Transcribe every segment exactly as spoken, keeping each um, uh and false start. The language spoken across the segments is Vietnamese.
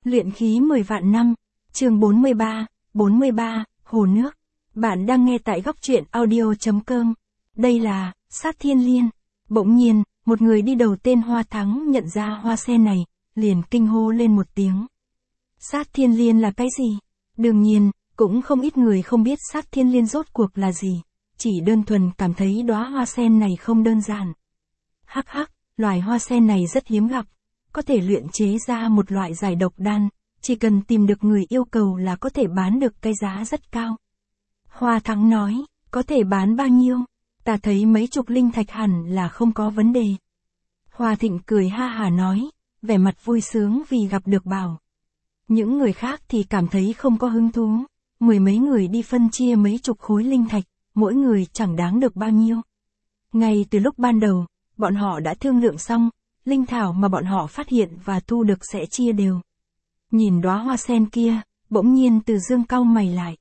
Luyện khí mười vạn năm, chương bốn mươi ba, bốn mươi ba, Hồ Nước. Bạn đang nghe tại góc truyện audio chấm com. Đây là, Sát Thiên Liên. Bỗng nhiên, một người đi đầu tên Hoa Thắng nhận ra hoa sen này, liền kinh hô lên một tiếng. Sát Thiên Liên là cái gì? Đương nhiên, cũng không ít người không biết Sát Thiên Liên rốt cuộc là gì, chỉ đơn thuần cảm thấy đóa hoa sen này không đơn giản. Hắc hắc, loài hoa sen này rất hiếm gặp, có thể luyện chế ra một loại giải độc đan, chỉ cần tìm được người yêu cầu là có thể bán được cái giá rất cao. Hoa Thắng nói, có thể bán bao nhiêu? Ta thấy mấy chục linh thạch hẳn là không có vấn đề. Hoa Thịnh cười ha hả nói, vẻ mặt vui sướng vì gặp được bảo. Những người khác thì cảm thấy không có hứng thú, mười mấy người đi phân chia mấy chục khối linh thạch, mỗi người chẳng đáng được bao nhiêu. Ngay từ lúc ban đầu, bọn họ đã thương lượng xong, linh thảo mà bọn họ phát hiện và thu được sẽ chia đều. Nhìn đóa hoa sen kia, bỗng nhiên Từ Dương cau mày lại.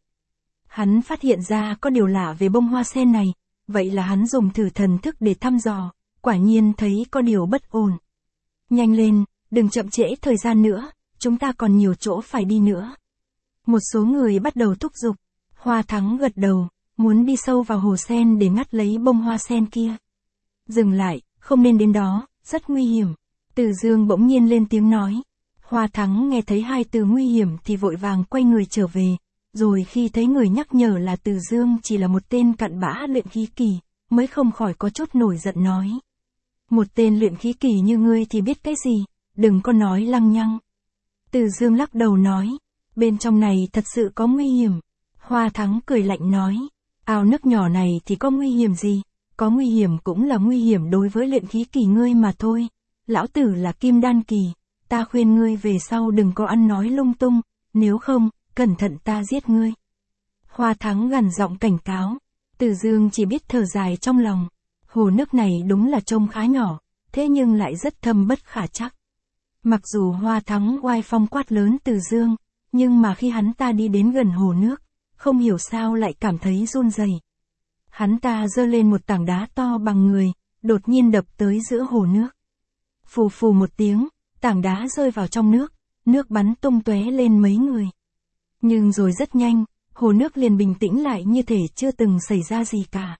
Hắn phát hiện ra có điều lạ về bông hoa sen này, vậy là hắn dùng thử thần thức để thăm dò, quả nhiên thấy có điều bất ổn. Nhanh lên, đừng chậm trễ thời gian nữa, chúng ta còn nhiều chỗ phải đi nữa. Một số người bắt đầu thúc giục, Hoa Thắng gật đầu, muốn đi sâu vào hồ sen để ngắt lấy bông hoa sen kia. Dừng lại, không nên đến đó, rất nguy hiểm. Từ Dương bỗng nhiên lên tiếng nói. Hoa Thắng nghe thấy hai từ nguy hiểm thì vội vàng quay người trở về, rồi khi thấy người nhắc nhở là Từ Dương chỉ là một tên cặn bã luyện khí kỳ, mới không khỏi có chút nổi giận nói. Một tên luyện khí kỳ như ngươi thì biết cái gì, đừng có nói lăng nhăng. Từ Dương lắc đầu nói, bên trong này thật sự có nguy hiểm. Hoa Thắng cười lạnh nói, ao nước nhỏ này thì có nguy hiểm gì, có nguy hiểm cũng là nguy hiểm đối với luyện khí kỳ ngươi mà thôi. Lão tử là kim đan kỳ, ta khuyên ngươi về sau đừng có ăn nói lung tung, nếu không, cẩn thận ta giết ngươi. Hoa Thắng gằn giọng cảnh cáo, Từ Dương chỉ biết thở dài trong lòng. Hồ nước này đúng là trông khá nhỏ, thế nhưng lại rất thâm bất khả trắc. Mặc dù Hoa Thắng oai phong quát lớn Từ Dương, nhưng mà khi hắn ta đi đến gần hồ nước, không hiểu sao lại cảm thấy run rẩy. Hắn ta giơ lên một tảng đá to bằng người, đột nhiên đập tới giữa hồ nước. Phù phù một tiếng, tảng đá rơi vào trong nước, nước bắn tung tóe lên mấy người. Nhưng rồi rất nhanh, hồ nước liền bình tĩnh lại như thể chưa từng xảy ra gì cả.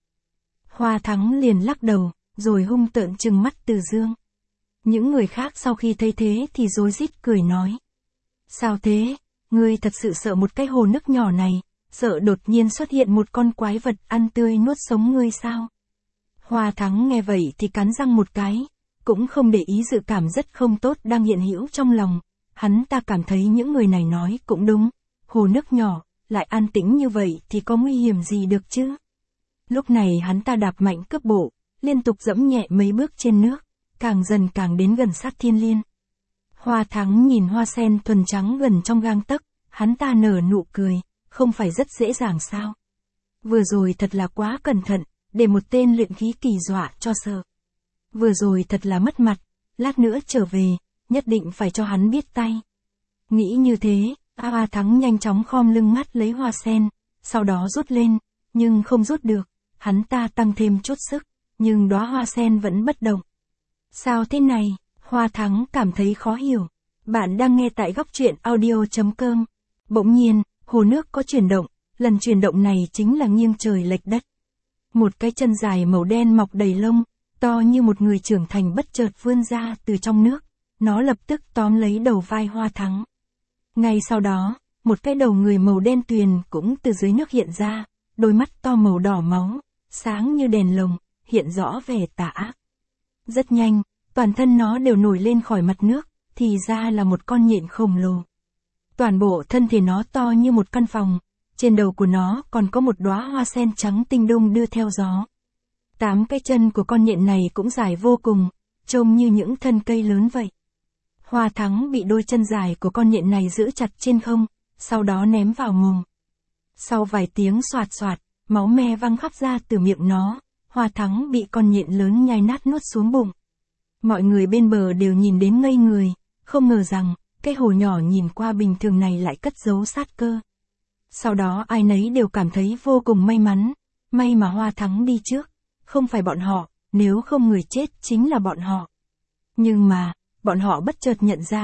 Hoa Thắng liền lắc đầu, rồi hung tợn trừng mắt Từ Dương. Những người khác sau khi thấy thế thì rối rít cười nói. Sao thế, ngươi thật sự sợ một cái hồ nước nhỏ này, sợ đột nhiên xuất hiện một con quái vật ăn tươi nuốt sống ngươi sao? Hoa Thắng nghe vậy thì cắn răng một cái, cũng không để ý dự cảm rất không tốt đang hiện hữu trong lòng. Hắn ta cảm thấy những người này nói cũng đúng, hồ nước nhỏ, lại an tĩnh như vậy thì có nguy hiểm gì được chứ? Lúc này hắn ta đạp mạnh cước bộ, liên tục dẫm nhẹ mấy bước trên nước, càng dần càng đến gần Sát Thiên Liên. Hoa Thắng nhìn hoa sen thuần trắng gần trong gang tấc, hắn ta nở nụ cười, không phải rất dễ dàng sao? Vừa rồi thật là quá cẩn thận, để một tên luyện khí kỳ dọa cho sợ. Vừa rồi thật là mất mặt, lát nữa trở về, nhất định phải cho hắn biết tay. Nghĩ như thế, Hoa Thắng nhanh chóng khom lưng ngắt lấy hoa sen, sau đó rút lên, nhưng không rút được, hắn ta tăng thêm chút sức, nhưng đóa hoa sen vẫn bất động. Sao thế này? Hoa Thắng cảm thấy khó hiểu. Bạn đang nghe tại góc truyện audio chấm com. Bỗng nhiên, hồ nước có chuyển động, lần chuyển động này chính là nghiêng trời lệch đất. Một cái chân dài màu đen mọc đầy lông, to như một người trưởng thành bất chợt vươn ra từ trong nước, nó lập tức tóm lấy đầu vai Hoa Thắng. Ngay sau đó, một cái đầu người màu đen tuyền cũng từ dưới nước hiện ra, đôi mắt to màu đỏ máu, sáng như đèn lồng, hiện rõ vẻ tà ác. Rất nhanh, toàn thân nó đều nổi lên khỏi mặt nước, thì ra là một con nhện khổng lồ. Toàn bộ thân thể nó to như một căn phòng, trên đầu của nó còn có một đóa hoa sen trắng tinh đung đưa theo gió. Tám cái chân của con nhện này cũng dài vô cùng, trông như những thân cây lớn vậy. Hoa Thắng bị đôi chân dài của con nhện này giữ chặt trên không, sau đó ném vào mồm. Sau vài tiếng xoạt xoạt, máu me văng khắp ra từ miệng nó, Hoa Thắng bị con nhện lớn nhai nát nuốt xuống bụng. Mọi người bên bờ đều nhìn đến ngây người, không ngờ rằng, cái hồ nhỏ nhìn qua bình thường này lại cất giấu sát cơ. Sau đó ai nấy đều cảm thấy vô cùng may mắn, may mà Hoa Thắng đi trước, không phải bọn họ, nếu không người chết chính là bọn họ. Nhưng mà, bọn họ bất chợt nhận ra,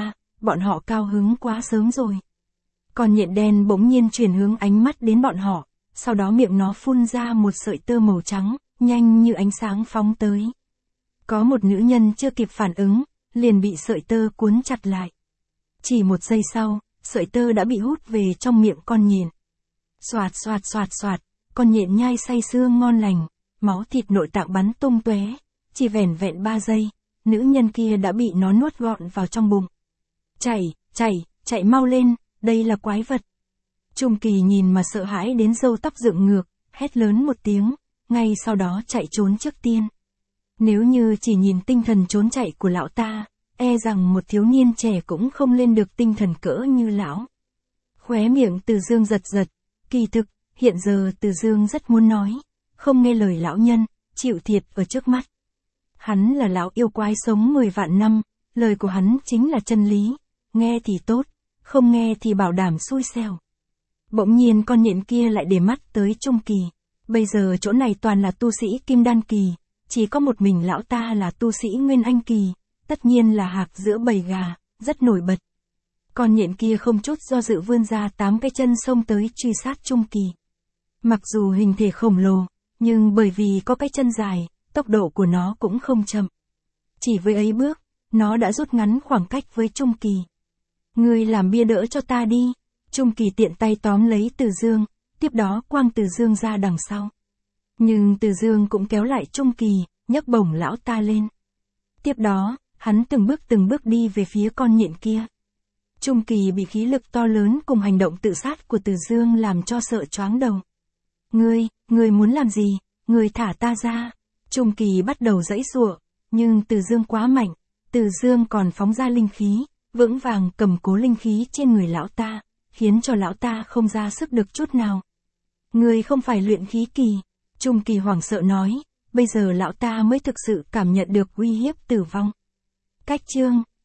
bọn họ cao hứng quá sớm rồi. Con nhện đen bỗng nhiên chuyển hướng ánh mắt đến bọn họ, sau đó miệng nó phun ra một sợi tơ màu trắng, nhanh như ánh sáng phóng tới. Có một nữ nhân chưa kịp phản ứng, liền bị sợi tơ cuốn chặt lại. Chỉ một giây sau, sợi tơ đã bị hút về trong miệng con nhện. Xoạt xoạt xoạt xoạt, con nhện nhai say sưa ngon lành, máu thịt nội tạng bắn tung tóe, chỉ vẻn vẹn ba giây, nữ nhân kia đã bị nó nuốt gọn vào trong bụng. Chạy, chạy, chạy mau lên, đây là quái vật. Trung Kỳ nhìn mà sợ hãi đến râu tóc dựng ngược, hét lớn một tiếng, ngay sau đó chạy trốn trước tiên. Nếu như chỉ nhìn tinh thần trốn chạy của lão ta, e rằng một thiếu niên trẻ cũng không lên được tinh thần cỡ như lão. Khóe miệng Từ Dương giật giật, kỳ thực, hiện giờ Từ Dương rất muốn nói, không nghe lời lão nhân, chịu thiệt ở trước mắt. Hắn là lão yêu quái sống mười vạn năm, lời của hắn chính là chân lý, nghe thì tốt, không nghe thì bảo đảm xui xẻo. Bỗng nhiên con nhện kia lại để mắt tới Trung Kỳ, bây giờ chỗ này toàn là tu sĩ Kim Đan Kỳ, chỉ có một mình lão ta là tu sĩ Nguyên Anh Kỳ, tất nhiên là hạc giữa bầy gà, rất nổi bật. Con nhện kia không chút do dự vươn ra tám cái chân xông tới truy sát Trung Kỳ. Mặc dù hình thể khổng lồ, nhưng bởi vì có cái chân dài, tốc độ của nó cũng không chậm. Chỉ với ấy bước, nó đã rút ngắn khoảng cách với Trung Kỳ. Ngươi làm bia đỡ cho ta đi. Trung Kỳ tiện tay tóm lấy Từ Dương, tiếp đó quăng Từ Dương ra đằng sau. Nhưng Từ Dương cũng kéo lại Trung Kỳ, nhấc bổng lão ta lên. Tiếp đó, hắn từng bước từng bước đi về phía con nhện kia. Trung Kỳ bị khí lực to lớn cùng hành động tự sát của Từ Dương làm cho sợ choáng đầu. Ngươi, ngươi muốn làm gì? Ngươi thả ta ra. Trung Kỳ bắt đầu giãy giụa, nhưng Từ Dương quá mạnh, Từ Dương còn phóng ra linh khí, vững vàng cầm cố linh khí trên người lão ta, khiến cho lão ta không ra sức được chút nào. Ngươi không phải luyện khí kỳ. Trung Kỳ hoảng sợ nói, bây giờ lão ta mới thực sự cảm nhận được uy hiếp tử vong. Cách chương